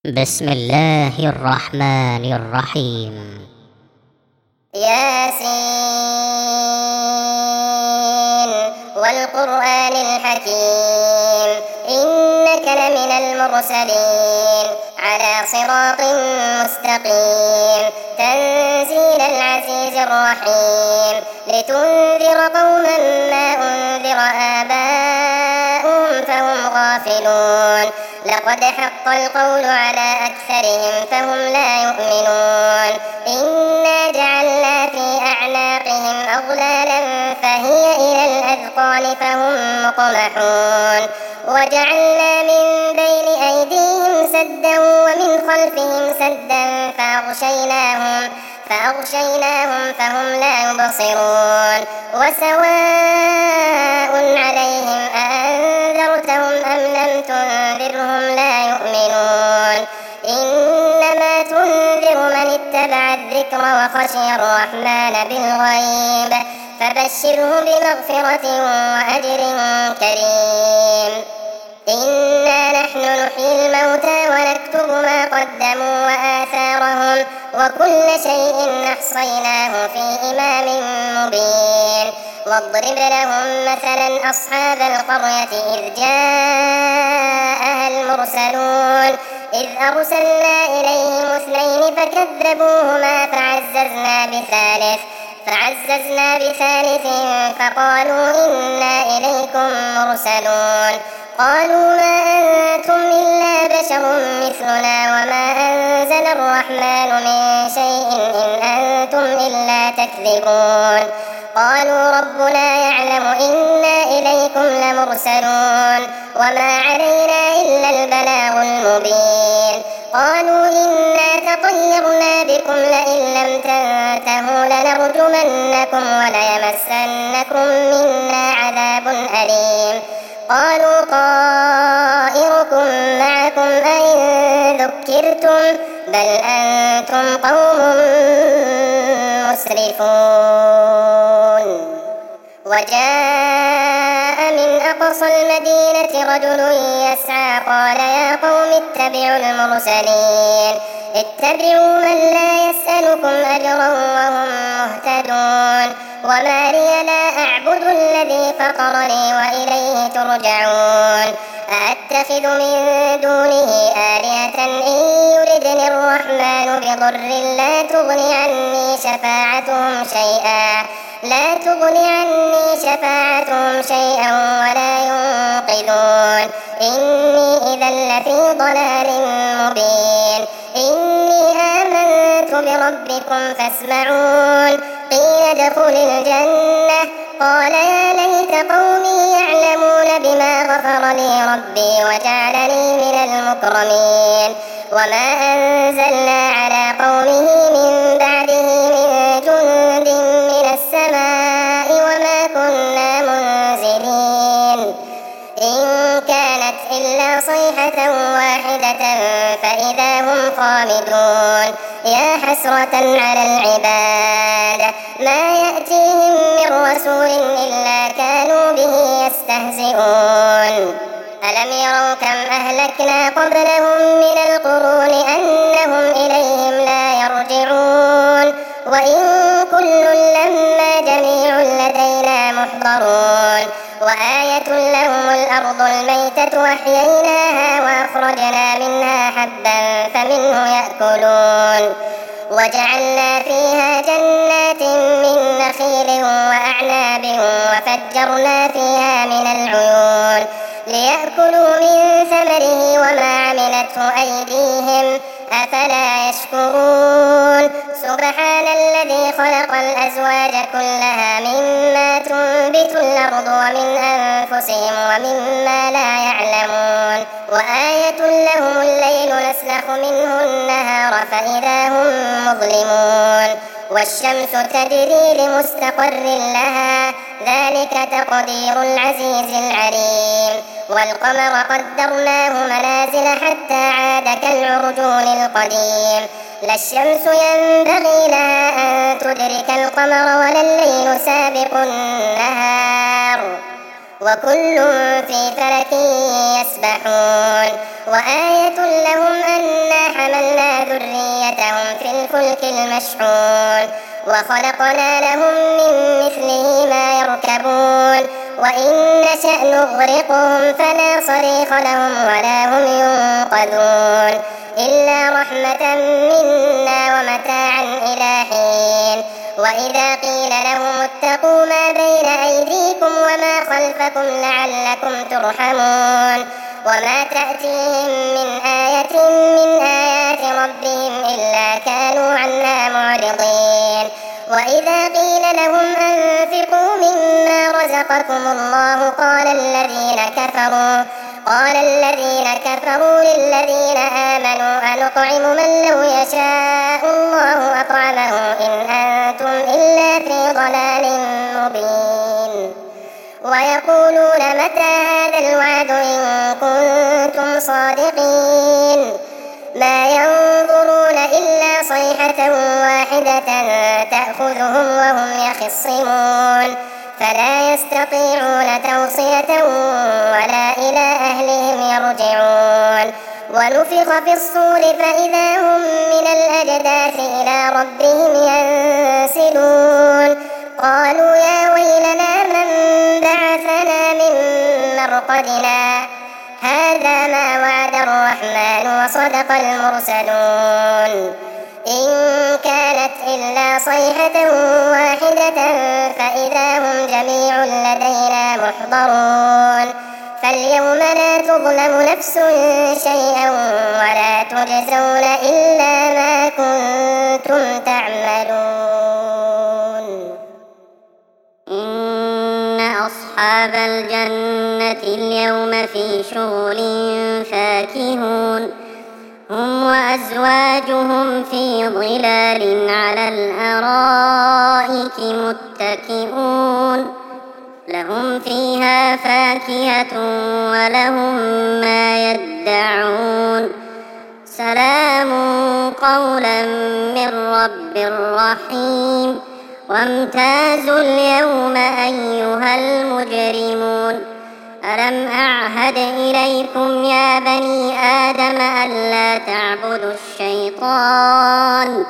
بسم الله الرحمن الرحيم. ياسين والقرآن الحكيم إنك لمن المرسلين على صراط مستقيم تنزيل العزيز الرحيم لتنذر قوما ما أنذر آباؤهم فهم غافلون لقد حق القول على أكثرهم فهم لا يؤمنون إنا جعلنا في أعناقهم أغلالا فهي إلى الأذقان فهم مقمحون وجعلنا من بين أيديهم سدا ومن خلفهم سدا فأغشيناهم فهم لا يبصرون وسواء عليهم أأنذرتهم أم لم تنذرهم لا يؤمنون إنما تنذر من اتبع الذكر وخشي الرحمن بالغيب فبشره بمغفرة وأجر كريم إنا نحن نحيي الموتى ونكتب ما قدموا وآثارهم وكل شيء أحصيناه في إمام مبين واضرب لهم مثلا أصحاب القرية إذ جاءها المرسلون إذ أرسلنا إليهم اثنين فكذبوهما فعززنا بثالث فقالوا إنا إليكم مرسلون قالوا ما أنتم إلا بشر مثلنا وما أنزل الرحمن من شيء إن أنتم إلا تكذبون قالوا ربنا يعلم إنا إليكم لمرسلون وما علينا إلا البلاغ المبين قالوا إنا تطيرنا بكم لئن لم تنتهوا لنرجمنكم وليمسنكم منا عذاب أليم قالوا طائركم معكم أئن ذكرتم بل أنتم قوم مسرفون وجاء من أقصى المدينة رجل يسعى قال يا قوم اتبعوا من لا يسألكم أجرا وهم مهتدون وما لي لا أعبد الذي فطرني وإليه ترجعون أأتخذ من دونه آلهة إن يردني الرحمن بضر لا تغني عني شفاعتهم شيئا ولا ينقذون إني إذا لفي ضلال مبين إني آمنت بربكم فاسمعون قيل ادخل الجنة قال يا ليت قومي يعلمون بما غفر لي ربي وجعلني من المكرمين وما أنزلنا على قومه من بعده من جند من السماء وما كنا منزلين إن كانت إلا صيحة واحدة فإذا هم خامدون يا حسرة على العباد ما يأتيهم من رسول إلا كانوا به يستهزئون ألم يروا كم أهلكنا قبلهم من القرون أنهم إليهم لا يرجعون وإن كل لما جميع لدينا محضرون وآية لهم الأرض الميتة أحييناها وأخرجنا منها حبا فمنه يأكلون وجعلنا فيها جنات من نخيل وأعناب وفجرنا فيها من العيون ليأكلوا من ثمره وما عملته أيديهم أفلا يشكرون سبحان الذي خلق الأزواج كلها مما تنبت الأرض ومن أنفسهم ومما لا يعلمون وآية لهم الليل نسلخ منه النهار فإذا هم مظلمون والشمس تجري لمستقر لها ذلك تقدير العزيز العليم والقمر قدرناه منازل حتى عاد كالعرجون القديم لا الشمس ينبغي لها أن تدرك القمر ولا الليل سابق النهار وكل في فلك يسبحون وآية لهم أنا الفلك المشحون وخلقنا لهم من مثله ما يركبون وإن نشأ نغرقهم فلا صريخ لهم ولا هم ينقذون إلا رحمة منا ومتاعا إلى حين. وإذا قيل لهم اتقوا ما بين أيديكم وما خلفكم لعلكم ترحمون وما تأتيهم من آية من آيات ربهم إلا كانوا عنها معرضين. وإذا قيل لهم أنفقوا مما رزقكم الله قال الذين كفروا للذين آمنوا أنطعم من لو يشاء الله أطعمه إن أنتم إلا في ضلال مبين. ويقولون متى هذا الوعد إن كنتم صادقين ما ينظرون إلا صيحة واحدة تأخذهم وهم يخصمون فلا يستطيعون توصية ولا إلى أهلهم يرجعون. ونفخ في الصور فإذا هم من الأجداث إلى ربهم ينسلون قالوا يا ويلنا من بعثنا من مرقدنا هذا ما وعد الرحمن وصدق المرسلون إن كانت إلا صيحة واحدة فإذا هم جميع لدينا محضرون فاليوم لا تظلم نفس شيئا ولا تجزون إلا ما كنتم تعملون. إن أصحاب الجنة اليوم في شغل فاكهون هم وأزواجهم في ظلال على الأرائك متكئون لهم فيها فاكهة ولهم ما يدعون سلام قولا من رب رحيم. وامتازوا اليوم أيها المجرمون ألم أعهد إليكم يا بني آدم ألا تعبدوا الشيطان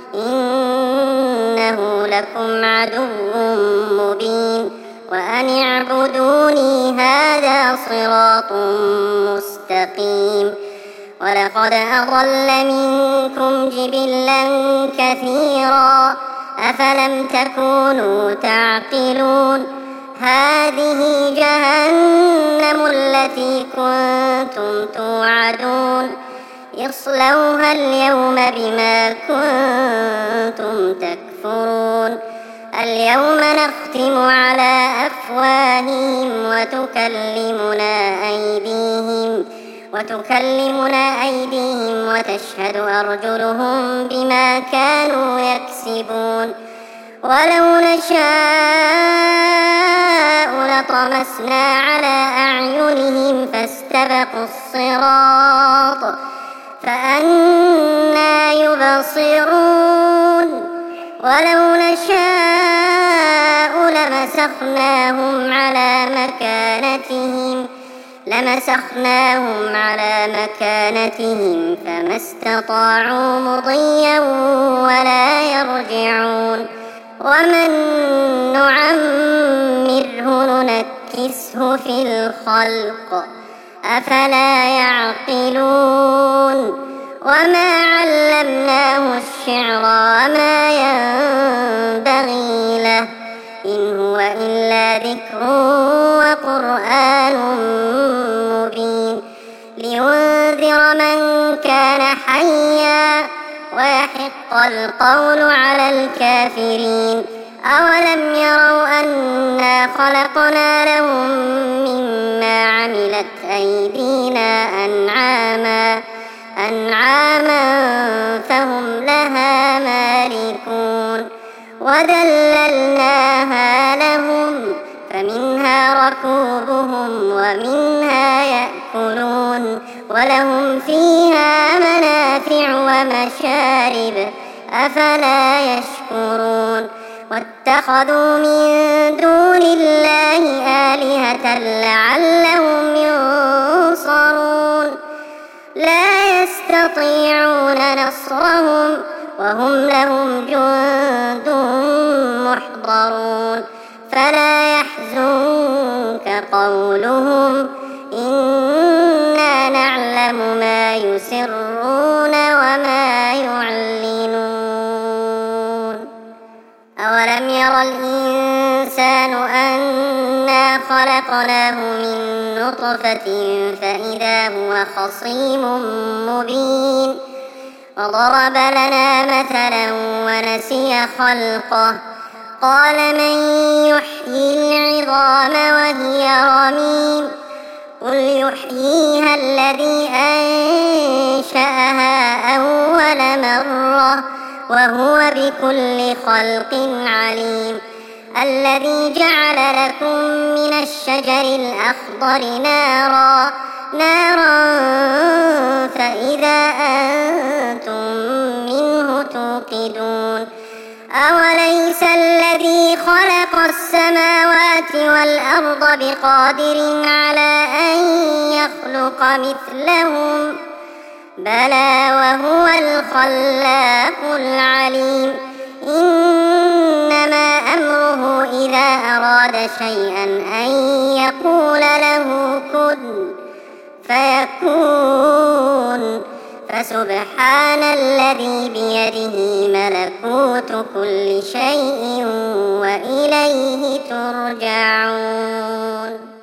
إنه لكم عدو مبين وأن اعبدوني هذا صراط مستقيم. ولقد أضل منكم جبلا كثيرا أفلم تكونوا تعقلون هذه جهنم التي كنتم توعدون اصلوها اليوم بما كنتم تكفرون. اليوم نختم على أفواههم وتكلمنا أيديهم وتشهد أرجلهم بما كانوا يكسبون. ولو نشاء لطمسنا على أعينهم فاستبقوا الصراط فأنى يبصرون. ولو نشاء لمسخناهم على مكانتهم فما استطاعوا مضيا ولا يرجعون. ومن نعمره ننكسه في الخلق أفلا يعقلون. وما علمناه الشعر وما ينبغي له إن هو إلا ذكر وقرآن مبين لينذر من كان حيا ويحق القول على الكافرين. أولم يروا أنا خلقنا لهم مما عملت أيدينا أنعاما فهم لها مالكون وذللناها لهم فمنها ركوبهم ومنها يأكلون ولهم فيها منافع ومشارب أفلا يشكرون. واتخذوا من دون الله آلهة لعلهم ينصرون لا يستطيعون نصرهم وهم لهم جند محضرون فلا يحزنك قولهم إنا نعلم ما يسرون وما يعلنون أولم ير الإنسان أنا خلقناه من نطفة فإذا هو خصيم مبين وضرب لنا مثلا ونسي خلقه قال من يحيي العظام وهي رميم قل يحييها الذي أنشأها أول مرة وهو بكل خلق عليم الذي جعل لكم من الشجر الأخضر نارا فإذا أنتم منه توقدون أوليس الذي خلق السماوات والأرض بقادر على أن يخلق مثلهم بلى وهو الخلاق العليم إنما أمره إذا أراد شيئا أن يقول له كن فيكون فسبحان الذي بيده ملكوت كل شيء وإليه ترجعون.